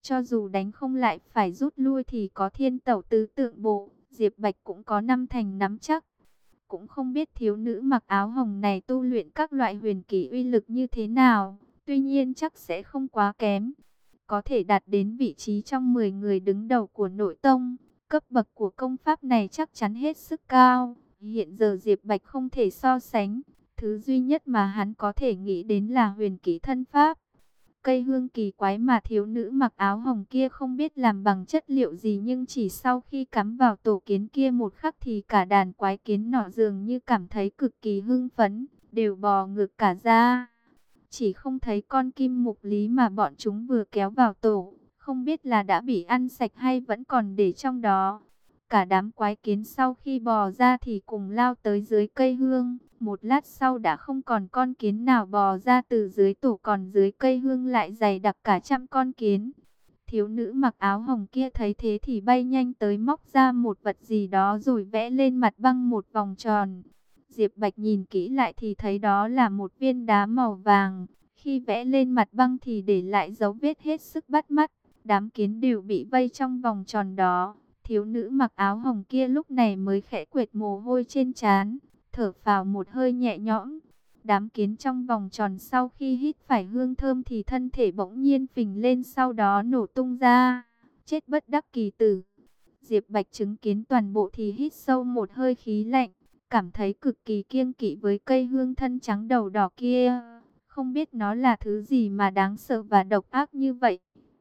Cho dù đánh không lại phải rút lui thì có thiên tẩu tứ tượng bộ, Diệp Bạch cũng có năm thành nắm chắc. Cũng không biết thiếu nữ mặc áo hồng này tu luyện các loại huyền kỹ uy lực như thế nào, tuy nhiên chắc sẽ không quá kém. Có thể đạt đến vị trí trong 10 người đứng đầu của nội tông, cấp bậc của công pháp này chắc chắn hết sức cao. Hiện giờ Diệp Bạch không thể so sánh, thứ duy nhất mà hắn có thể nghĩ đến là huyền kỹ thân pháp. Cây hương kỳ quái mà thiếu nữ mặc áo hồng kia không biết làm bằng chất liệu gì, nhưng chỉ sau khi cắm vào tổ kiến kia một khắc thì cả đàn quái kiến nọ dường như cảm thấy cực kỳ hưng phấn, đều bò ngược cả ra. Chỉ không thấy con kim mục lý mà bọn chúng vừa kéo vào tổ, không biết là đã bị ăn sạch hay vẫn còn để trong đó. Cả đám quái kiến sau khi bò ra thì cùng lao tới dưới cây hương. Một lát sau đã không còn con kiến nào bò ra từ dưới tổ, còn dưới cây hương lại dày đặc cả trăm con kiến. Thiếu nữ mặc áo hồng kia thấy thế thì bay nhanh tới móc ra một vật gì đó rồi vẽ lên mặt băng một vòng tròn. Diệp Bạch nhìn kỹ lại thì thấy đó là một viên đá màu vàng. Khi vẽ lên mặt băng thì để lại dấu vết hết sức bắt mắt. Đám kiến đều bị vây trong vòng tròn đó. Thiếu nữ mặc áo hồng kia lúc này mới khẽ quệt mồ hôi trên trán, thở phào một hơi nhẹ nhõm. Đám kiến trong vòng tròn sau khi hít phải hương thơm thì thân thể bỗng nhiên phình lên, sau đó nổ tung ra, chết bất đắc kỳ tử. Diệp Bạch chứng kiến toàn bộ thì hít sâu một hơi khí lạnh, cảm thấy cực kỳ kiêng kỵ với cây hương thân trắng đầu đỏ kia. Không biết nó là thứ gì mà đáng sợ và độc ác như vậy.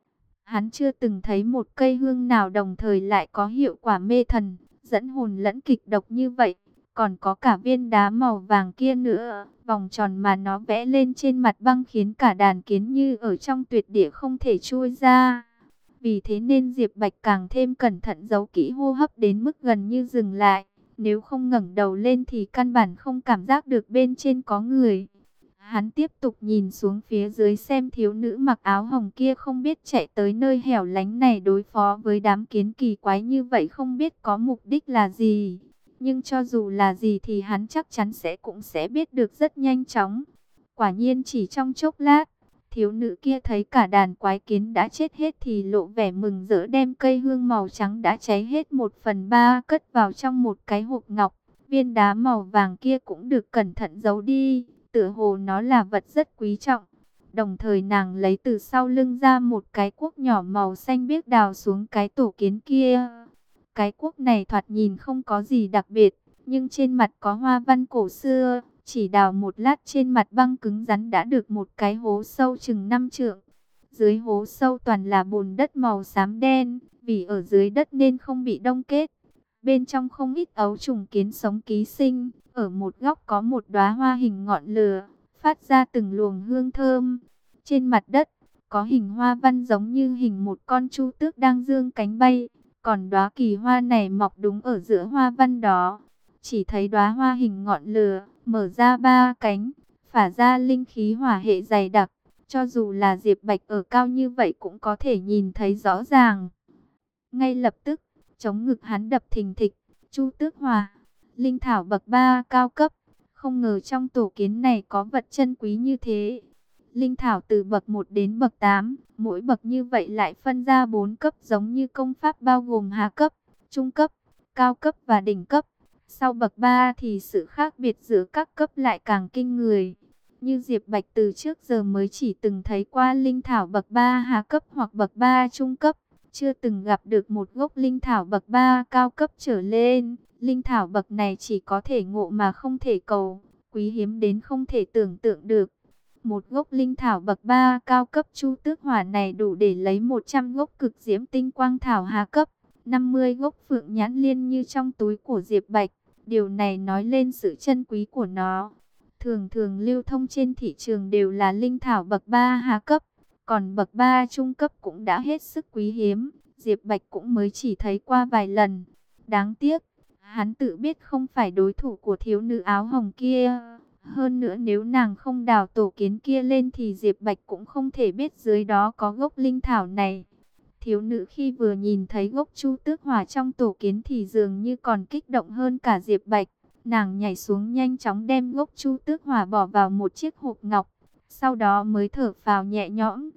Hắn chưa từng thấy một cây hương nào đồng thời lại có hiệu quả mê thần, dẫn hồn lẫn kịch độc như vậy. Còn có cả viên đá màu vàng kia nữa, vòng tròn mà nó vẽ lên trên mặt băng khiến cả đàn kiến như ở trong tuyệt địa không thể chui ra. Vì thế nên Diệp Bạch càng thêm cẩn thận, giấu kỹ hô hấp đến mức gần như dừng lại. Nếu không ngẩng đầu lên thì căn bản không cảm giác được bên trên có người. Hắn tiếp tục nhìn xuống phía dưới xem thiếu nữ mặc áo hồng kia không biết chạy tới nơi hẻo lánh này đối phó với đám kiến kỳ quái như vậy không biết có mục đích là gì. Nhưng cho dù là gì thì hắn chắc chắn cũng sẽ biết được rất nhanh chóng. Quả nhiên chỉ trong chốc lát, thiếu nữ kia thấy cả đàn quái kiến đã chết hết thì lộ vẻ mừng rỡ, đem cây hương màu trắng đã cháy hết 1/3 cất vào trong một cái hộp ngọc. Viên đá màu vàng kia cũng được cẩn thận giấu đi, tựa hồ nó là vật rất quý trọng. Đồng thời nàng lấy từ sau lưng ra một cái cuốc nhỏ màu xanh biếc đào xuống cái tổ kiến kia. Cái cuốc này thoạt nhìn không có gì đặc biệt, nhưng trên mặt có hoa văn cổ xưa. Chỉ đào một lát trên mặt băng cứng rắn đã được một cái hố sâu chừng 5 trượng. Dưới hố sâu toàn là bùn đất màu xám đen, vì ở dưới đất nên không bị đông kết. Bên trong không ít ấu trùng kiến sống ký sinh, ở một góc có một đóa hoa hình ngọn lửa, phát ra từng luồng hương thơm. Trên mặt đất, có hình hoa văn giống như hình một con chu tước đang giương cánh bay, còn đóa kỳ hoa này mọc đúng ở giữa hoa văn đó. Chỉ thấy đóa hoa hình ngọn lửa, mở ra 3 cánh, phả ra linh khí hỏa hệ dày đặc. Cho dù là Diệp Bạch ở cao như vậy cũng có thể nhìn thấy rõ ràng. Ngay lập tức, chống ngực hắn đập thình thịch. Chu tước hỏa, linh thảo bậc 3 cao cấp. Không ngờ trong tổ kiến này có vật chân quý như thế. Linh thảo từ bậc 1 đến bậc 8, mỗi bậc như vậy lại phân ra 4 cấp giống như công pháp, bao gồm hạ cấp, trung cấp, cao cấp và đỉnh cấp. Sau bậc 3 thì sự khác biệt giữa các cấp lại càng kinh người. Như Diệp Bạch từ trước giờ mới chỉ từng thấy qua linh thảo bậc 3 hạ cấp hoặc bậc 3 trung cấp, chưa từng gặp được một gốc linh thảo bậc 3 cao cấp trở lên. Linh thảo bậc này chỉ có thể ngộ mà không thể cầu, quý hiếm đến không thể tưởng tượng được. Một gốc linh thảo bậc 3 cao cấp chu tước hỏa này đủ để lấy 100 gốc cực diễm tinh quang thảo hạ cấp, 50 gốc phượng nhãn liên như trong túi của Diệp Bạch. Điều này nói lên sự chân quý của nó. Thường thường lưu thông trên thị trường đều là linh thảo bậc 3 hạ cấp, còn bậc 3 trung cấp cũng đã hết sức quý hiếm. Diệp Bạch cũng mới chỉ thấy qua vài lần. Đáng tiếc, hắn tự biết không phải đối thủ của thiếu nữ áo hồng kia. Hơn nữa nếu nàng không đào tổ kiến kia lên thì Diệp Bạch cũng không thể biết dưới đó có gốc linh thảo này. Thiếu nữ khi vừa nhìn thấy gốc chu tước hỏa trong tổ kiến thì dường như còn kích động hơn cả Diệp Bạch. Nàng nhảy xuống nhanh chóng đem gốc chu tước hỏa bỏ vào một chiếc hộp ngọc, sau đó mới thở phào nhẹ nhõm.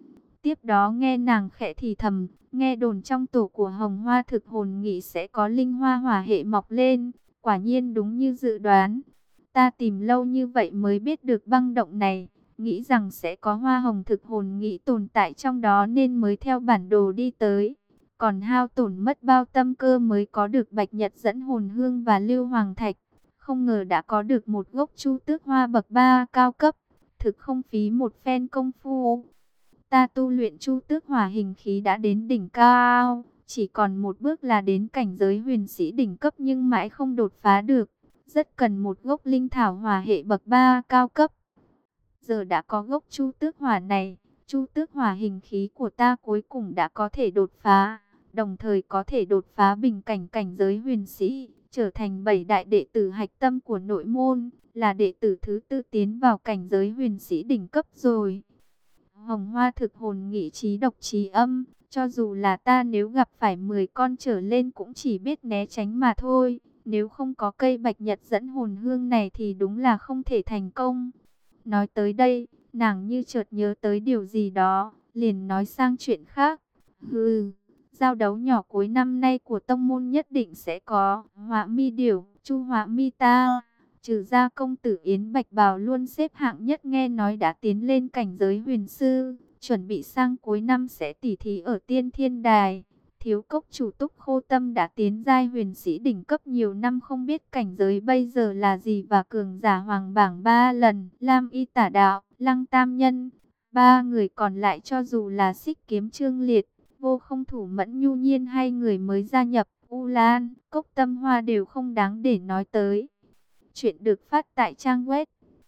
Tiếp đó nghe nàng khẽ thì thầm, nghe đồn trong tổ của Hồng Hoa Thực Hồn Nghị sẽ có linh hoa hỏa hệ mọc lên, quả nhiên đúng như dự đoán. Ta tìm lâu như vậy mới biết được băng động này, nghĩ rằng sẽ có hoa hồng thực hồn nghị tồn tại trong đó nên mới theo bản đồ đi tới. Còn hao tổn mất bao tâm cơ mới có được bạch nhật dẫn hồn hương và lưu hoàng thạch. Không ngờ đã có được một gốc chu tước hoa bậc 3 cao cấp, thực không phí một phen công phu. Ta tu luyện chu tước hỏa hình khí đã đến đỉnh cao, chỉ còn một bước là đến cảnh giới huyền sĩ đỉnh cấp nhưng mãi không đột phá được. Rất cần một gốc linh thảo hỏa hệ bậc 3 cao cấp. Giờ đã có gốc chu tước hỏa này, chu tước hỏa hình khí của ta cuối cùng đã có thể đột phá, đồng thời có thể đột phá bình cảnh cảnh giới huyền sĩ, trở thành 7 đại đệ tử hạch tâm của nội môn, là đệ tử thứ tư tiến vào cảnh giới huyền sĩ đỉnh cấp rồi. Hồng Hoa Thực Hồn Nghị trí độc trí âm, cho dù là ta nếu gặp phải 10 con trở lên cũng chỉ biết né tránh mà thôi. Nếu không có cây bạch nhật dẫn hồn hương này thì đúng là không thể thành công. Nói tới đây, nàng như chợt nhớ tới điều gì đó, liền nói sang chuyện khác. Giao đấu nhỏ cuối năm nay của tông môn nhất định sẽ có Họa Mi Điểu, Chu Họa Mi ta. Trừ ra công tử Yến Bạch Bào luôn xếp hạng nhất nghe nói đã tiến lên cảnh giới huyền sư, chuẩn bị sang cuối năm sẽ tỉ thí ở Tiên Thiên Đài. Thiếu cốc chủ Túc Khô Tâm đã tiến giai huyền sĩ đỉnh cấp nhiều năm không biết cảnh giới bây giờ là gì và cường giả hoàng bảng 3 lần. Lam Y Tả Đạo, Lăng Tam Nhân, ba người còn lại cho dù là Xích Kiếm Trương Liệt, Vô Không Thủ Mẫn Nhu Nhiên hay người mới gia nhập U Lan, Cốc Tâm Hoa đều không đáng để nói tới. Chuyện được phát tại trang web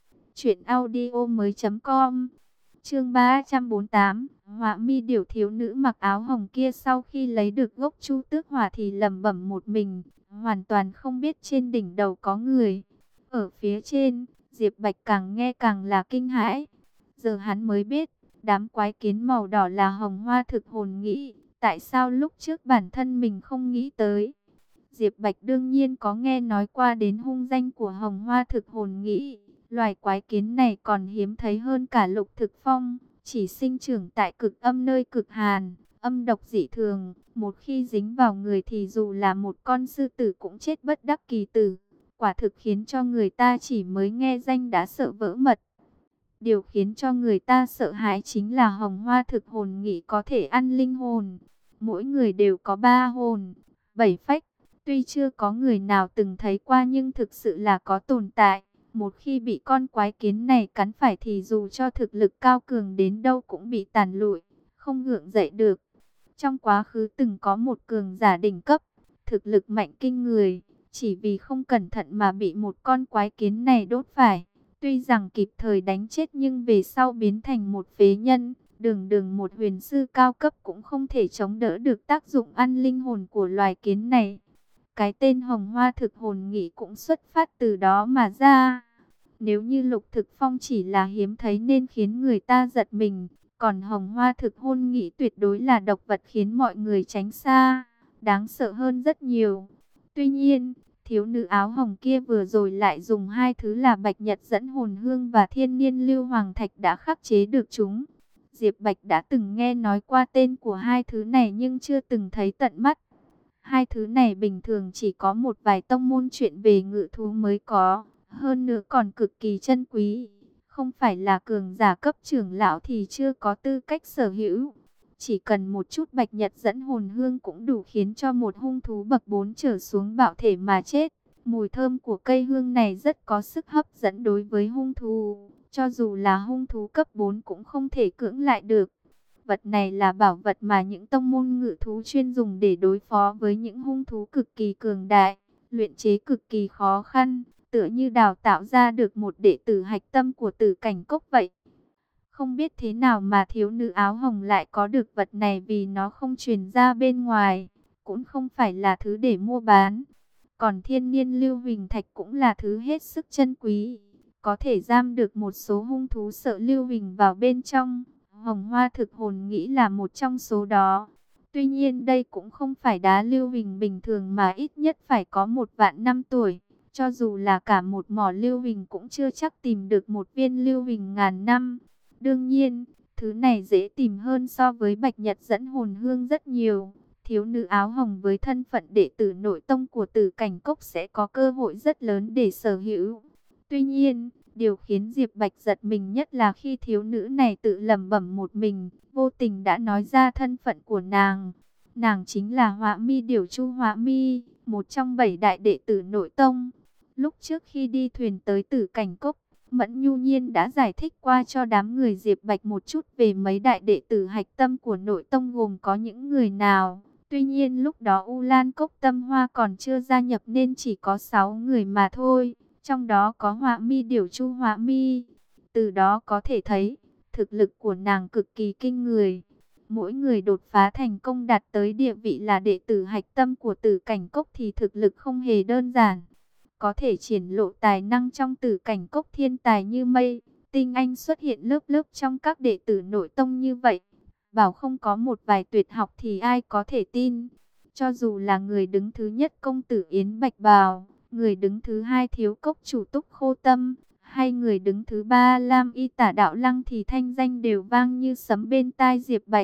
truyệnaudiomoi.com. Chương 348, Họa Mi Điểu. Thiếu nữ mặc áo hồng kia sau khi lấy được gốc chu tước hỏa thì lẩm bẩm một mình, hoàn toàn không biết trên đỉnh đầu có người. Ở phía trên, Diệp Bạch càng nghe càng là kinh hãi. Giờ hắn mới biết, đám quái kiến màu đỏ là Hồng Hoa Thực Hồn Nghị, tại sao lúc trước bản thân mình không nghĩ tới. Diệp Bạch đương nhiên có nghe nói qua đến hung danh của Hồng Hoa Thực Hồn Nghị. Loài quái kiến này còn hiếm thấy hơn cả Lục Thực Phong, chỉ sinh trưởng tại cực âm nơi cực hàn, âm độc dị thường, một khi dính vào người thì dù là một con sư tử cũng chết bất đắc kỳ tử. Quả thực khiến cho người ta chỉ mới nghe danh đã sợ vỡ mật. Điều khiến cho người ta sợ hãi chính là Hồng Hoa Thực Hồn Nghị có thể ăn linh hồn. Mỗi người đều có 3 hồn, 7 phách. Tuy chưa có người nào từng thấy qua nhưng thực sự là có tồn tại. Một khi bị con quái kiến này cắn phải thì dù cho thực lực cao cường đến đâu cũng bị tàn lụi, không gượng dậy được. Trong quá khứ từng có một cường giả đỉnh cấp, thực lực mạnh kinh người, chỉ vì không cẩn thận mà bị một con quái kiến này đốt phải. Tuy rằng kịp thời đánh chết nhưng về sau biến thành một phế nhân, đường đường một huyền sư cao cấp cũng không thể chống đỡ được tác dụng ăn linh hồn của loài kiến này. Cái tên Hồng Hoa Thực Hồn Nghị cũng xuất phát từ đó mà ra. Nếu như Lục Thực Phong chỉ là hiếm thấy nên khiến người ta giật mình, còn Hồng Hoa Thực Hồn Nghị tuyệt đối là độc vật khiến mọi người tránh xa, đáng sợ hơn rất nhiều. Tuy nhiên, thiếu nữ áo hồng kia vừa rồi lại dùng hai thứ là Bạch Nhật dẫn hồn hương và Thiên Niên Lưu Hoàng Thạch đã khắc chế được chúng. Diệp Bạch đã từng nghe nói qua tên của hai thứ này nhưng chưa từng thấy tận mắt. Hai thứ này bình thường chỉ có một vài tông môn chuyện về ngự thú mới có, hơn nữa còn cực kỳ chân quý. Không phải là cường giả cấp trưởng lão thì chưa có tư cách sở hữu. Chỉ cần một chút Bạch Nhật dẫn hồn hương cũng đủ khiến cho một hung thú bậc 4 trở xuống bạo thể mà chết. Mùi thơm của cây hương này rất có sức hấp dẫn đối với hung thú, cho dù là hung thú cấp 4 cũng không thể cưỡng lại được. Vật này là bảo vật mà những tông môn ngự thú chuyên dùng để đối phó với những hung thú cực kỳ cường đại, luyện chế cực kỳ khó khăn, tựa như đào tạo ra được một đệ tử hạch tâm của Tử Cảnh Cốc vậy. Không biết thế nào mà thiếu nữ áo hồng lại có được vật này vì nó không truyền ra bên ngoài, cũng không phải là thứ để mua bán. Còn Thiên Niên Lưu Huỳnh Thạch cũng là thứ hết sức chân quý, có thể giam được một số hung thú sợ Lưu Huỳnh vào bên trong. Hồng Hoa Thực Hồn nghĩ là một trong số đó. Tuy nhiên đây cũng không phải đá lưu huỳnh bình thường mà ít nhất phải có 1.000 năm tuổi. Cho dù là cả một mỏ lưu huỳnh cũng chưa chắc tìm được một viên lưu huỳnh ngàn năm. Đương nhiên, Thứ này dễ tìm hơn so với bạch nhật dẫn hồn hương rất nhiều. Thiếu nữ áo hồng với thân phận đệ tử nội tông của Tử Cảnh Cốc sẽ có cơ hội rất lớn để sở hữu. Tuy nhiên, điều khiến Diệp Bạch giật mình nhất là khi thiếu nữ này tự lẩm bẩm một mình, vô tình đã nói ra thân phận của nàng. Nàng chính là Họa Mi Điểu Chu Họa Mi, một trong 7 đại đệ tử nội tông. Lúc trước khi đi thuyền tới Tử Cảnh Cốc, Mẫn Nhu Nhiên đã giải thích qua cho đám người Diệp Bạch một chút về mấy đại đệ tử hạch tâm của nội tông gồm có những người nào. Tuy nhiên lúc đó U Lan Cốc Tâm Hoa còn chưa gia nhập nên chỉ có 6 người mà thôi. Trong đó có Họa Mi Điểu Chu Họa Mi. Từ đó có thể thấy, thực lực của nàng cực kỳ kinh người. Mỗi người đột phá thành công đạt tới địa vị là đệ tử hạch tâm của Tử Cảnh Cốc thì thực lực không hề đơn giản. Có thể triển lộ tài năng trong Tử Cảnh Cốc thiên tài như mây, tinh anh xuất hiện lớp lớp trong các đệ tử nội tông như vậy. Bảo không có một vài tuyệt học thì ai có thể tin. Cho dù là người đứng thứ nhất công tử Yến Bạch Bào, người đứng thứ hai thiếu cốc chủ Túc Khô Tâm, hay người đứng thứ ba Lam Y Tả Đạo Lăng thì thanh danh đều vang như sấm bên tai Diệp Bạch.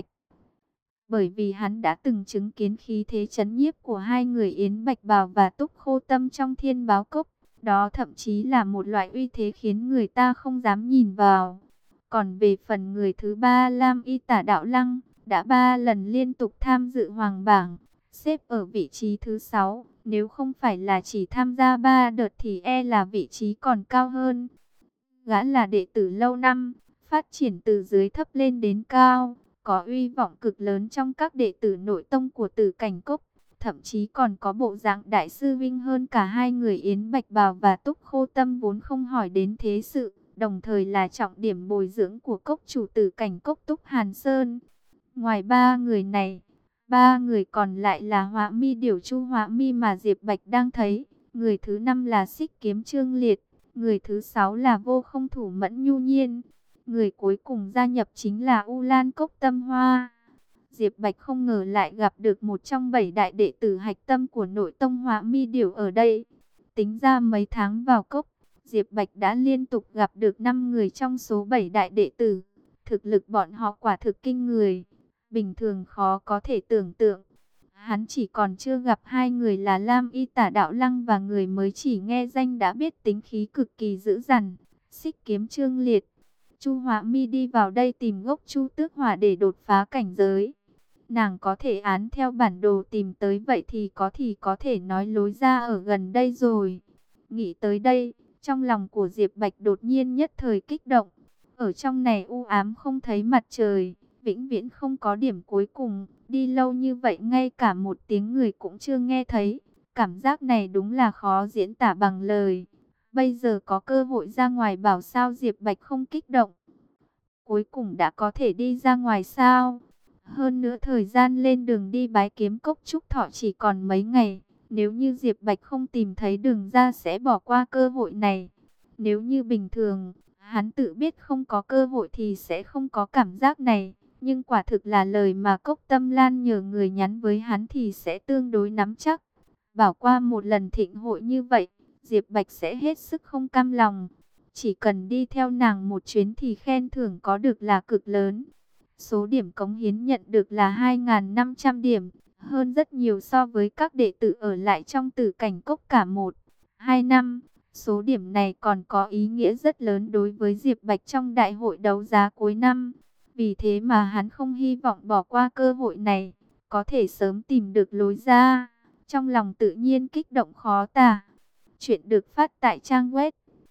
Bởi vì hắn đã từng chứng kiến khí thế chấn nhiếp của hai người Yến Bạch Bào và Túc Khô Tâm trong Thiên Báo Cốc. Đó thậm chí là một loại uy thế khiến người ta không dám nhìn vào. Còn về phần người thứ ba Lam Y Tả Đạo Lăng, đã 3 lần liên tục tham dự hoàng bảng, xếp ở vị trí thứ 6. Nếu không phải là chỉ tham gia 3 đợt thì e là vị trí còn cao hơn. Gã là đệ tử lâu năm, phát triển từ dưới thấp lên đến cao, có uy vọng cực lớn trong các đệ tử nội tông của Tử Cảnh Cốc. Thậm chí còn có bộ dạng đại sư vinh hơn cả hai người Yến Bạch Bào và Túc Khô Tâm vốn không hỏi đến thế sự, đồng thời là trọng điểm bồi dưỡng của cốc chủ Tử Cảnh Cốc Túc Hàn Sơn. Ngoài 3 người này, 3 người còn lại là Họa Mi Điểu Chu Họa Mi mà Diệp Bạch đang thấy. Người thứ 5 là Xích Kiếm Trương Liệt, người thứ 6 là Vô Không Thủ Mẫn Nhu Nhiên. Người cuối cùng gia nhập chính là U Lan Cốc Tâm Hoa. Diệp Bạch không ngờ lại gặp được một trong 7 đại đệ tử hạch tâm của nội tông Họa Mi Điểu ở đây. Tính ra mấy tháng vào cốc, Diệp Bạch đã liên tục gặp được 5 người trong số 7 đại đệ tử. Thực lực bọn họ quả thực kinh người, bình thường khó có thể tưởng tượng. Hắn chỉ còn chưa gặp 2 người là Lam Y Tả Đạo Lăng và người mới chỉ nghe danh đã biết tính khí cực kỳ dữ dằn, Xích Kiếm Trương Liệt. Chu Họa Mi đi vào đây tìm gốc Chu Tước Hỏa để đột phá cảnh giới. Nàng có thể án theo bản đồ tìm tới vậy thì có thể nói lối ra ở gần đây rồi. Nghĩ tới đây, trong lòng của Diệp Bạch đột nhiên nhất thời kích động. Ở trong này u ám không thấy mặt trời, vĩnh viễn không có điểm cuối cùng. Đi lâu như vậy ngay cả một tiếng người cũng chưa nghe thấy. Cảm giác này đúng là khó diễn tả bằng lời. Bây giờ có cơ hội ra ngoài bảo sao Diệp Bạch không kích động. Cuối cùng đã có thể đi ra ngoài sao. Hơn nữa thời gian lên đường đi bái kiếm cốc Trúc Thọ chỉ còn mấy ngày. Nếu như Diệp Bạch không tìm thấy đường ra sẽ bỏ qua cơ hội này. Nếu như bình thường, hắn tự biết không có cơ hội thì sẽ không có cảm giác này. Nhưng quả thực là lời mà Cốc Tâm Lan nhờ người nhắn với hắn thì sẽ tương đối nắm chắc. Bảo qua một lần thịnh hội như vậy, Diệp Bạch sẽ hết sức không cam lòng. Chỉ cần đi theo nàng một chuyến thì khen thưởng có được là cực lớn. Số điểm cống hiến nhận được là 2.500 điểm, hơn rất nhiều so với các đệ tử ở lại trong Tử Cảnh Cốc cả 1-2 năm. Số điểm này còn có ý nghĩa rất lớn đối với Diệp Bạch trong đại hội đấu giá cuối năm. Vì thế mà hắn không hy vọng bỏ qua cơ hội này, có thể sớm tìm được lối ra. Trong lòng tự nhiên kích động khó tả. Chuyện được phát tại trang web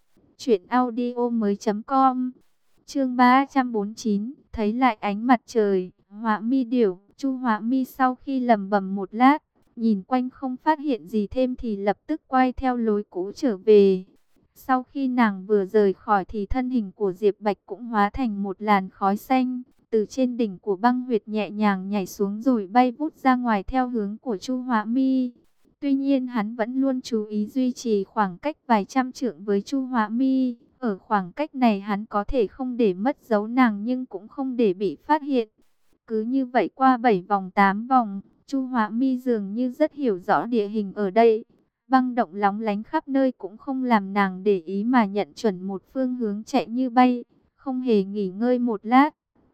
truyệnaudiomoi.com. Chương 349, thấy lại ánh mặt trời. Họa Mi Điểu, Chu Họa Mi sau khi lẩm bẩm một lát, nhìn quanh không phát hiện gì thêm thì lập tức quay theo lối cũ trở về. Sau khi nàng vừa rời khỏi thì thân hình của Diệp Bạch cũng hóa thành một làn khói xanh, từ trên đỉnh của băng huyệt nhẹ nhàng nhảy xuống rồi bay vút ra ngoài theo hướng của Chu Họa Mi. Tuy nhiên hắn vẫn luôn chú ý duy trì khoảng cách vài trăm trượng với Chu Họa Mi. Ở khoảng cách này hắn có thể không để mất dấu nàng nhưng cũng không để bị phát hiện. Cứ như vậy qua 7 vòng 8 vòng, Chu Họa Mi dường như rất hiểu rõ địa hình ở đây. Băng động lóng lánh khắp nơi cũng không làm nàng để ý mà nhận chuẩn một phương hướng chạy như bay, không hề nghỉ ngơi một lát.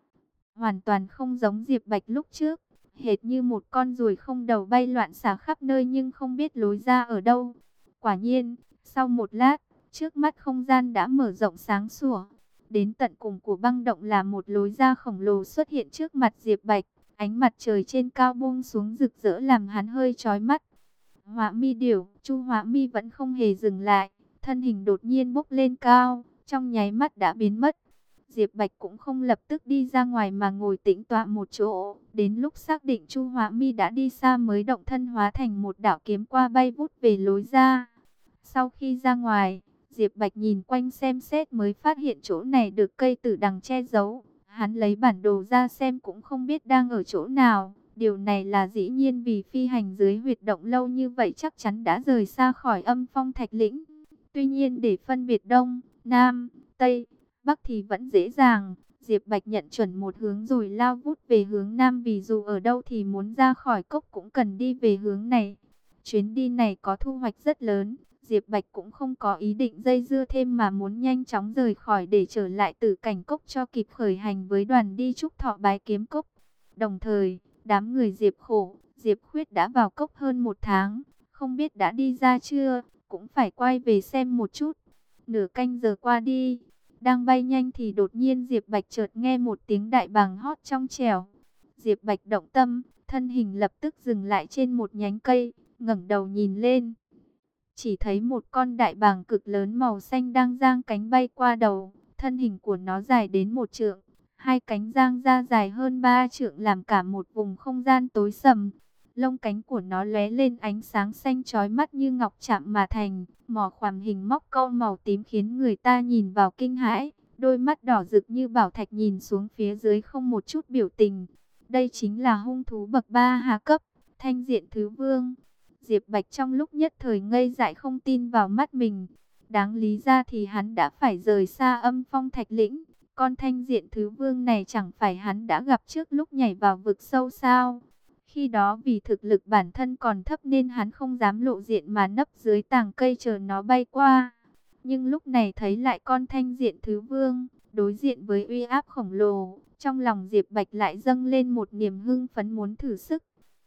hoàn toàn không giống Diệp Bạch lúc trước, hệt như một con ruồi không đầu bay loạn xả khắp nơi nhưng không biết lối ra ở đâu. Quả nhiên, sau một lát, trước mắt không gian đã mở rộng sáng sủa. Đến tận cùng của băng động là một lối ra khổng lồ xuất hiện trước mặt Diệp Bạch. Ánh mặt trời trên cao buông xuống rực rỡ làm hắn hơi chói mắt. Họa mi điểu, Chu Họa mi vẫn không hề dừng lại, thân hình đột nhiên bốc lên cao, trong nháy mắt đã biến mất. Diệp Bạch cũng không lập tức đi ra ngoài mà ngồi tĩnh tọa một chỗ, đến lúc xác định Chu Họa mi đã đi xa mới động thân hóa thành một đạo kiếm qua bay vút về lối ra. Sau khi ra ngoài, Diệp Bạch nhìn quanh xem xét mới phát hiện chỗ này được cây tử đằng che giấu. Hắn lấy bản đồ ra xem cũng không biết đang ở chỗ nào. Điều này là dĩ nhiên vì phi hành dưới huyệt động lâu như vậy chắc chắn đã rời xa khỏi Âm Phong Thạch Lĩnh. Tuy nhiên để phân biệt Đông, Nam, Tây, Bắc thì vẫn dễ dàng. Diệp Bạch nhận chuẩn một hướng rồi lao vút về hướng Nam, vì dù ở đâu thì muốn ra khỏi cốc cũng cần đi về hướng này. Chuyến đi này có thu hoạch rất lớn. Diệp Bạch cũng không có ý định dây dưa thêm mà muốn nhanh chóng rời khỏi để trở lại Tử Cảnh Cốc cho kịp khởi hành với đoàn đi trúc thọ bái kiếm cốc. Đồng thời, đám người Diệp Khổ, Diệp Khuyết đã vào cốc hơn một tháng, không biết đã đi ra chưa, cũng phải quay về xem một chút. Nửa canh giờ qua đi, đang bay nhanh thì đột nhiên Diệp Bạch chợt nghe một tiếng đại bàng hót trong trẻo. Diệp Bạch động tâm, thân hình lập tức dừng lại trên một nhánh cây, ngẩng đầu nhìn lên. Chỉ thấy một con đại bàng cực lớn màu xanh đang giang cánh bay qua đầu, thân hình của nó dài đến 1 trượng, hai cánh giang ra dài hơn 3 trượng làm cả một vùng không gian tối sầm. Lông cánh của nó lóe lên ánh sáng xanh chói mắt như ngọc chạm mà thành, mỏ khoằm hình móc câu màu tím khiến người ta nhìn vào kinh hãi, đôi mắt đỏ rực như bảo thạch nhìn xuống phía dưới không một chút biểu tình. Đây chính là hung thú bậc 3 hạ cấp, Thanh Diện Thứ Vương. Diệp Bạch trong lúc nhất thời ngây dại không tin vào mắt mình. Đáng lý ra thì hắn đã phải rời xa Âm Phong Thạch Lĩnh. Con Thanh Diện Thứ Vương này chẳng phải hắn đã gặp trước lúc nhảy vào vực sâu sao? Khi đó vì thực lực bản thân còn thấp nên hắn không dám lộ diện mà nấp dưới tàng cây chờ nó bay qua. Nhưng lúc này thấy lại con Thanh Diện Thứ Vương, đối diện với uy áp khổng lồ, trong lòng Diệp Bạch lại dâng lên một niềm hưng phấn muốn thử sức.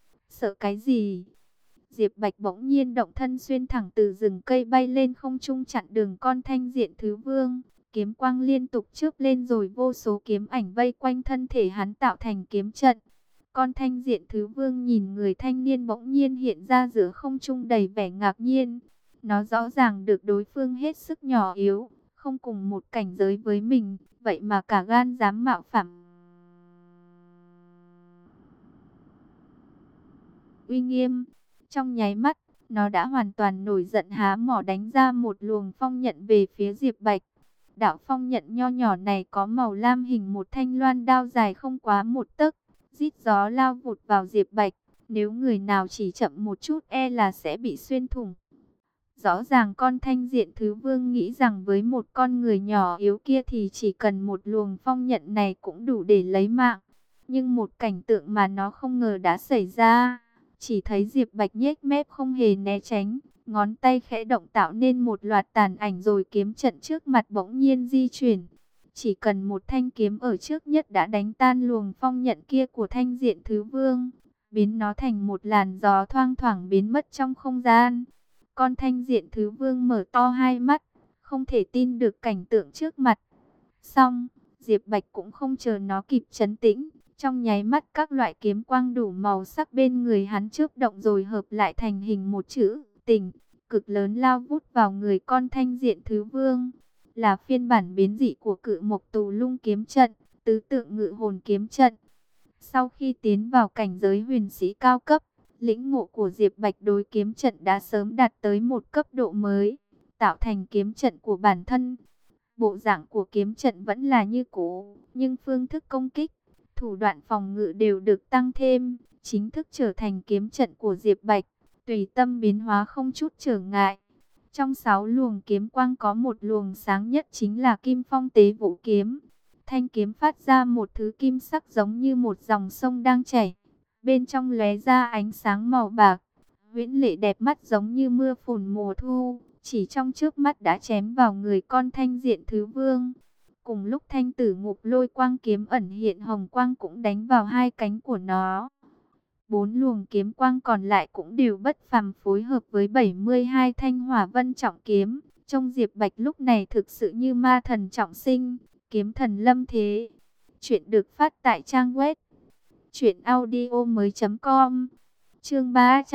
Sợ cái gì? Diệp Bạch bỗng nhiên động thân xuyên thẳng từ rừng cây bay lên không trung chặn đường con Thanh Diện Thứ Vương. Kiếm quang liên tục chớp lên rồi vô số kiếm ảnh vây quanh thân thể hắn tạo thành kiếm trận. Con Thanh Diện Thứ Vương nhìn người thanh niên bỗng nhiên hiện ra giữa không trung đầy vẻ ngạc nhiên. Nó rõ ràng được đối phương hết sức nhỏ yếu, không cùng một cảnh giới với mình, vậy mà cả gan dám mạo phạm. Uy nghiêm. Trong nháy mắt, nó đã hoàn toàn nổi giận há mỏ đánh ra một luồng phong nhận về phía Diệp Bạch. Đạo phong nhận nho nhỏ này có màu lam hình một thanh loan đao dài không quá 1 tấc, rít gió lao vụt vào Diệp Bạch. Nếu người nào chỉ chậm một chút e là sẽ bị xuyên thủng. Rõ ràng con Thanh Diện Thứ Vương nghĩ rằng với một con người nhỏ yếu kia thì chỉ cần một luồng phong nhận này cũng đủ để lấy mạng. Nhưng một cảnh tượng mà nó không ngờ đã xảy ra. Chỉ thấy Diệp Bạch nhếch mép không hề né tránh, ngón tay khẽ động tạo nên một loạt tàn ảnh rồi kiếm trận trước mặt bỗng nhiên di chuyển. Chỉ cần một thanh kiếm ở trước nhất đã đánh tan luồng phong nhận kia của Thanh Diện Thứ Vương, biến nó thành một làn gió thoang thoảng biến mất trong không gian. Con Thanh Diện Thứ Vương mở to hai mắt, không thể tin được cảnh tượng trước mặt. Xong, Diệp Bạch cũng không chờ nó kịp trấn tĩnh. Trong nháy mắt các loại kiếm quang đủ màu sắc bên người hắn chớp động rồi hợp lại thành hình một chữ tình, cực lớn lao vút vào người con Thanh Diện Thứ Vương. Là phiên bản biến dị của Cự Mộc Tù Lung kiếm trận, tứ tượng ngự hồn kiếm trận. Sau khi tiến vào cảnh giới huyền sĩ cao cấp, lĩnh ngộ của Diệp Bạch đối kiếm trận đã sớm đạt tới một cấp độ mới, tạo thành kiếm trận của bản thân. Bộ dạng của kiếm trận vẫn là như cũ, nhưng phương thức công kích, thủ đoạn phòng ngự đều được tăng thêm, chính thức trở thành kiếm trận của Diệp Bạch, tùy tâm biến hóa không chút trở ngại. Trong 6 luồng kiếm quang có một luồng sáng nhất chính là Kim Phong Tế Vũ kiếm. Thanh kiếm phát ra một thứ kim sắc giống như một dòng sông đang chảy, bên trong lóe ra ánh sáng màu bạc, huyễn lệ đẹp mắt giống như mưa phùn mùa thu, chỉ trong chớp mắt đã chém vào người con Thanh Diện Thứ Vương. Cùng lúc thanh tử ngục lôi quang kiếm ẩn hiện hồng quang cũng đánh vào hai cánh của nó. Bốn luồng kiếm quang còn lại cũng đều bất phàm phối hợp với 72 thanh hỏa vân trọng kiếm. Trong Diệp Bạch lúc này thực sự như ma thần trọng sinh, kiếm thần lâm thế. Chuyện được phát tại trang web truyệnaudiomoi.com. Chương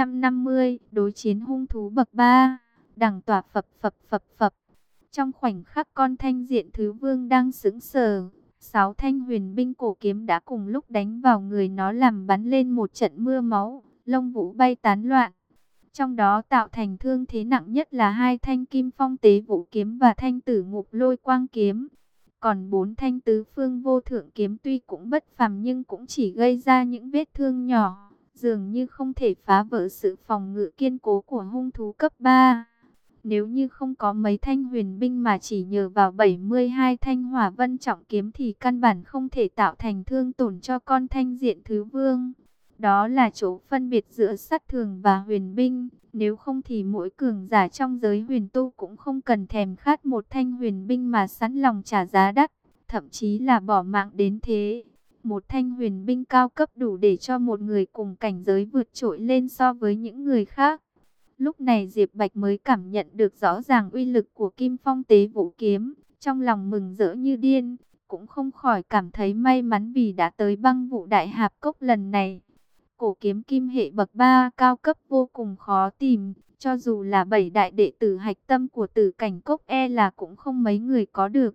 350, đối chiến hung thú bậc 3, đẳng tỏa phập phập phập phập. Trong khoảnh khắc con Thanh Diện Thứ Vương đang sững sờ, 6 thanh huyền binh cổ kiếm đã cùng lúc đánh vào người nó làm bắn lên một trận mưa máu, lông vũ bay tán loạn. Trong đó tạo thành thương thế nặng nhất là 2 thanh Kim Phong Tế Vũ kiếm và thanh Tử Ngục Lôi Quang kiếm. Còn 4 thanh Tứ Phương Vô Thượng kiếm tuy cũng bất phàm nhưng cũng chỉ gây ra những vết thương nhỏ, dường như không thể phá vỡ sự phòng ngự kiên cố của hung thú cấp 3. Nếu như không có mấy thanh huyền binh mà chỉ nhờ vào 72 thanh hỏa vân trọng kiếm thì căn bản không thể tạo thành thương tổn cho con Thanh Diện Thứ Vương. Đó là chỗ phân biệt giữa sát thường và huyền binh. Nếu không thì mỗi cường giả trong giới huyền tu cũng không cần thèm khát một thanh huyền binh mà sẵn lòng trả giá đắt, thậm chí là bỏ mạng đến thế. Một thanh huyền binh cao cấp đủ để cho một người cùng cảnh giới vượt trội lên so với những người khác. Lúc này Diệp Bạch mới cảm nhận được rõ ràng uy lực của Kim Phong Tế Vũ kiếm, trong lòng mừng rỡ như điên, cũng không khỏi cảm thấy may mắn vì đã tới Băng Vũ Đại Hạp Cốc lần này. Cổ kiếm kim hệ bậc 3 cao cấp vô cùng khó tìm, cho dù là 7 đại đệ tử hạch tâm của Tử Cảnh Cốc là cũng không mấy người có được.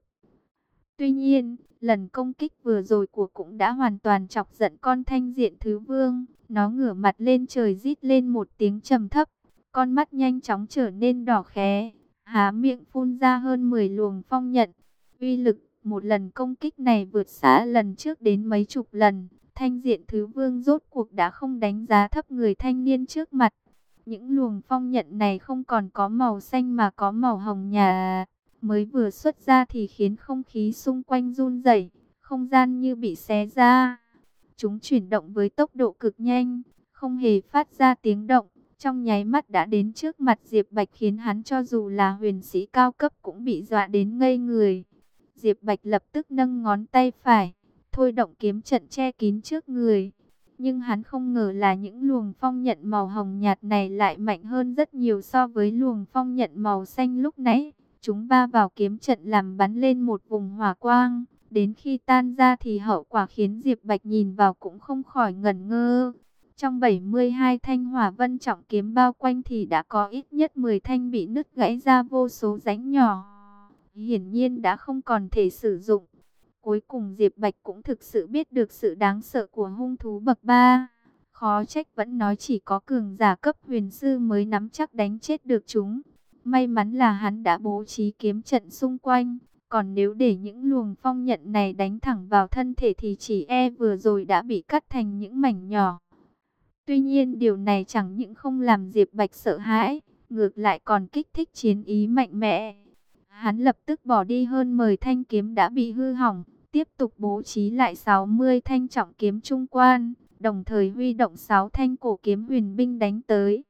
Tuy nhiên, lần công kích vừa rồi của cũng đã hoàn toàn chọc giận con Thanh Diện Thứ Vương, nó ngửa mặt lên trời rít lên một tiếng trầm thấp, con mắt nhanh chóng trở nên đỏ khé, há miệng phun ra hơn 10 luồng phong nhận. Uy lực một lần công kích này vượt xa lần trước đến mấy chục lần. Thanh Diện Thứ Vương rốt cuộc đã không đánh giá thấp người thanh niên trước mặt. Những luồng phong nhận này không còn có màu xanh mà có màu hồng nhà. Mới vừa xuất ra thì khiến không khí xung quanh run rẩy, không gian như bị xé ra. Chúng chuyển động với tốc độ cực nhanh, không hề phát ra tiếng động. Trong nháy mắt đã đến trước mặt Diệp Bạch khiến hắn cho dù là huyền sĩ cao cấp cũng bị dọa đến ngây người. Diệp Bạch lập tức nâng ngón tay phải, thôi động kiếm trận che kín trước người. Nhưng hắn không ngờ là những luồng phong nhận màu hồng nhạt này lại mạnh hơn rất nhiều so với luồng phong nhận màu xanh lúc nãy. Chúng va vào kiếm trận làm bắn lên một vùng hỏa quang. Đến khi tan ra thì hậu quả khiến Diệp Bạch nhìn vào cũng không khỏi ngẩn ngơ. Trong 72 thanh hỏa vân trọng kiếm bao quanh thì đã có ít nhất 10 thanh bị nứt gãy ra vô số rãnh nhỏ. Hiển nhiên đã không còn thể sử dụng. Cuối cùng Diệp Bạch cũng thực sự biết được sự đáng sợ của hung thú bậc 3. Khó trách vẫn nói chỉ có cường giả cấp huyền sư mới nắm chắc đánh chết được chúng. May mắn là hắn đã bố trí kiếm trận xung quanh. Còn nếu để những luồng phong nhận này đánh thẳng vào thân thể thì chỉ vừa rồi đã bị cắt thành những mảnh nhỏ. Tuy nhiên điều này chẳng những không làm Diệp Bạch sợ hãi, ngược lại còn kích thích chiến ý mạnh mẽ. Hắn lập tức bỏ đi hơn 10 thanh kiếm đã bị hư hỏng, tiếp tục bố trí lại 60 thanh trọng kiếm trung quan, đồng thời huy động 6 thanh cổ kiếm huyền binh đánh tới.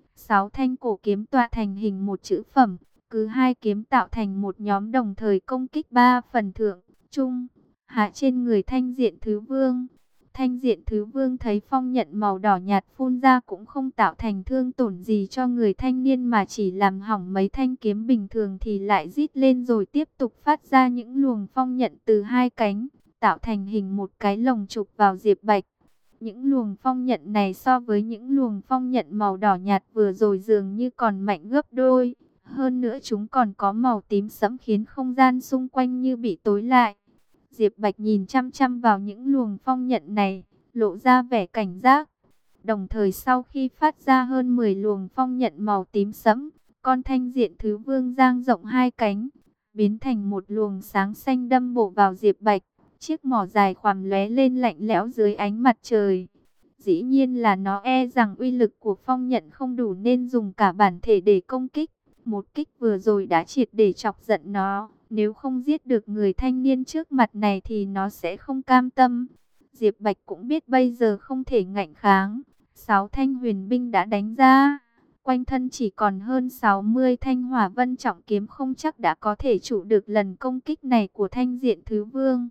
6 thanh cổ kiếm tọa thành hình một chữ phẩm, cứ 2 kiếm tạo thành một nhóm đồng thời công kích 3 phần thượng, trung, hạ trên người Thanh Diện Thứ Vương. Thanh Diện Thứ Vương thấy phong nhận màu đỏ nhạt phun ra cũng không tạo thành thương tổn gì cho người thanh niên mà chỉ làm hỏng mấy thanh kiếm bình thường thì lại rít lên rồi tiếp tục phát ra những luồng phong nhận từ 2 cánh, tạo thành hình một cái lồng chụp vào Diệp Bạch. Những luồng phong nhận này so với những luồng phong nhận màu đỏ nhạt vừa rồi dường như còn mạnh gấp đôi. Hơn nữa chúng còn có màu tím sẫm khiến không gian xung quanh như bị tối lại. Diệp Bạch nhìn chăm chăm vào những luồng phong nhận này, lộ ra vẻ cảnh giác. Đồng thời sau khi phát ra hơn 10 luồng phong nhận màu tím sẫm, con Thanh Diện Thứ Vương dang rộng 2 cánh, biến thành một luồng sáng xanh đâm bổ vào Diệp Bạch. Chiếc mỏ dài khoằm lóe lên lạnh lẽo dưới ánh mặt trời. Dĩ nhiên là nó rằng uy lực của phong nhận không đủ nên dùng cả bản thể để công kích. Một kích vừa rồi đã triệt để chọc giận nó. Nếu không giết được người thanh niên trước mặt này thì nó sẽ không cam tâm. Diệp Bạch cũng biết bây giờ không thể ngạnh kháng. 6 thanh huyền binh đã đánh ra. Quanh thân chỉ còn hơn 60 thanh hỏa vân trọng kiếm không chắc đã có thể trụ được lần công kích này của Thanh Diện Thứ Vương.